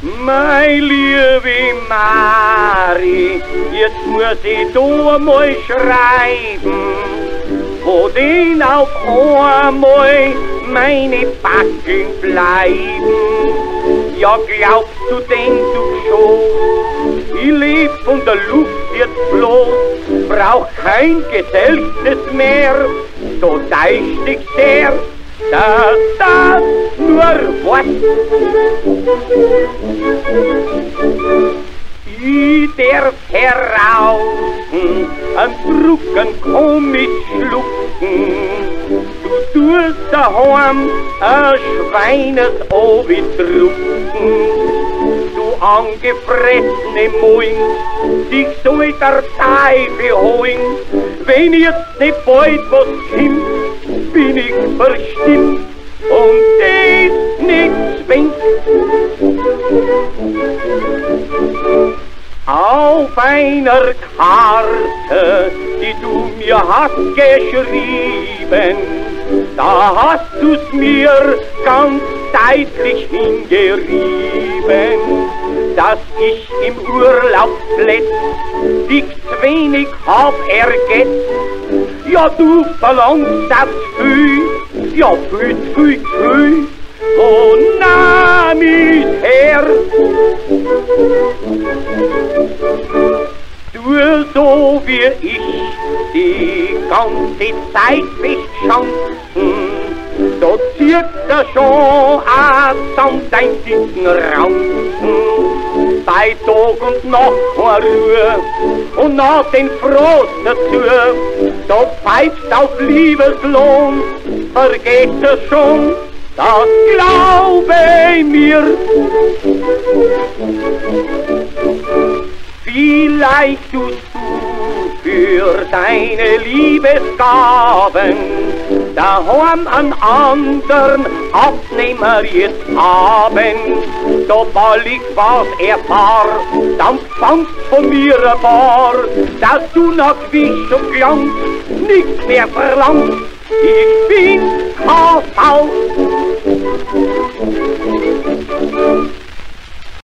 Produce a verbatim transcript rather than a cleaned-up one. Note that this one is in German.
Mein liebe Mari, jetzt muss ich da mal schreiben, wo denn auf einmal meine Backen bleiben. Ja, glaubst du denn du schon, ich leb von der Luft jetzt bloß, brauch kein Gesellstes mehr, so täuscht dich sehr, dass das nur was. Ich darf herausen, an Drucken komm ich schlucken, du tust daheim a Schweines drucken, du angefressene Moin, dich soll der Teufel holen, wenn jetzt nicht bald was kommt, bin ich verstimmt und das nicht zwingt. Auf einer Karte, die du mir hast geschrieben, da hast du's mir ganz deutlich hingeschrieben, dass ich im Urlaub plätz, dich wenig hab ergetzt. Ja, du verlangst das viel, ja, viel, viel, viel, wo nahm ich's her? Du so wie ich die ganze Zeit bist Chancen, so zirkt er schon samt dein dicken Ranzen. Bei Tag und Nacht keine Ruhe und nach den Frost dazu, so pfeift auf Liebeslohn, vergeht er schon, das glaube mir. Vielleicht tust du für deine Liebesgaben daheim an anderen Abnehmer jetzt haben. Sobald ich was erfahr, dann fangst von mir ein paar, dass du nach Wisch und Glanz nichts mehr verlangst. Ich bin K V.